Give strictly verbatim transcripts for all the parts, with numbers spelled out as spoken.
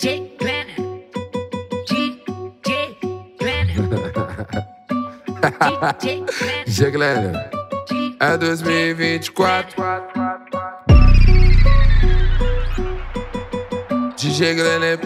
J Glenner, D J Glenner, D J J Glenner, é dois mil e vinte e quatro. D J Glenner,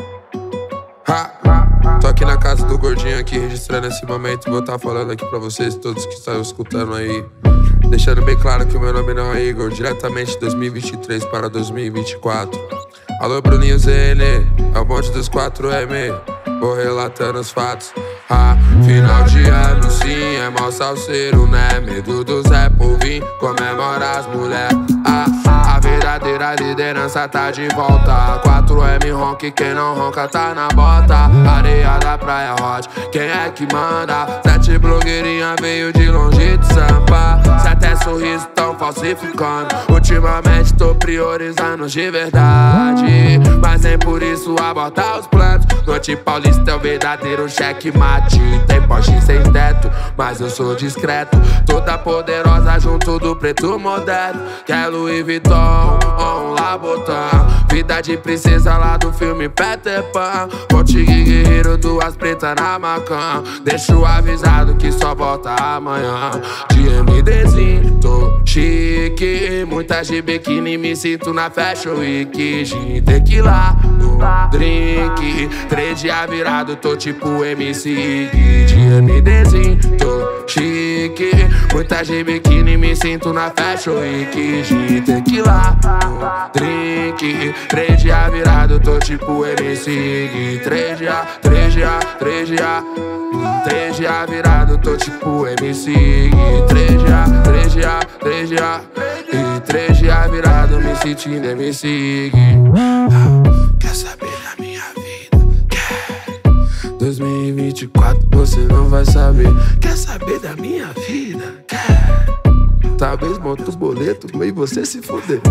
ha, ha. Tô aqui na casa do gordinho aqui, registrando esse momento. Vou estar falando aqui pra vocês, todos que estão escutando aí, deixando bem claro que o meu nome não é Igor. Diretamente de dois mil e vinte e três para dois mil e vinte e quatro. Alô, Bruninho Z N, é o bonde dos quatro M. Vou relatando os fatos. Ah, final de ano sim, é mó salseiro, né? Medo do Zé por vir comemorar as mulheres. Ah, a verdadeira liderança tá de volta. quatro M ronque, quem não ronca tá na bota. Areia da praia hot, quem é que manda? Sete blogueirinha veio de longe de Sampa. Se até sorriso tão falsificando. Ultimamente tô priorizando os de verdade, mas nem por isso abortar os planos. Noite Paulista é o verdadeiro checkmate. Tem Porsche sem teto, mas eu sou discreto. Toda poderosa junto do preto moderno. Quer Louis Vuitton ou um Labotan. Vida de princesa lá do filme Peter Pan. Contigo guerreiro, duas pretas na Macan. Deixo avisado que só volta amanhã. De MDzinho, tô chique. Muitas de biquíni, me sinto na Fashion Week. Gin, tequila no drink. Três dias virado, tô tipo M C. De MDzinho, tô chique. Muitas de biquíni, me sinto na Fashion Week. Gin, tequila no drink. Três dias virado, tô tipo M C. Três dias, três dias, três dias. Três dias virado, tô tipo M C. Três dias, três dias, três dias. E três dias virado, me sentindo M C. Quer saber da minha vida? Quer? dois mil e vinte e quatro você não vai saber. Quer saber da minha vida? Quer? Talvez monte os boletos e você se fuder.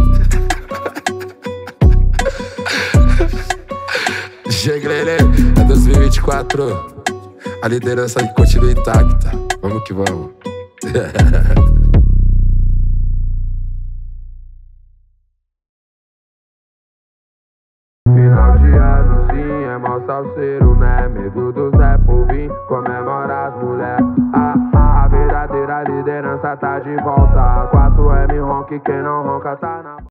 J Glenner, é dois mil e vinte e quatro. A liderança continua intacta. Vamos que vamos. Final de ano sim, é mó salseiro, né? Medo do Zé por vir comemorar as mulheres. Ah, a verdadeira liderança tá de volta. quatro M ronque, quem não ronca tá na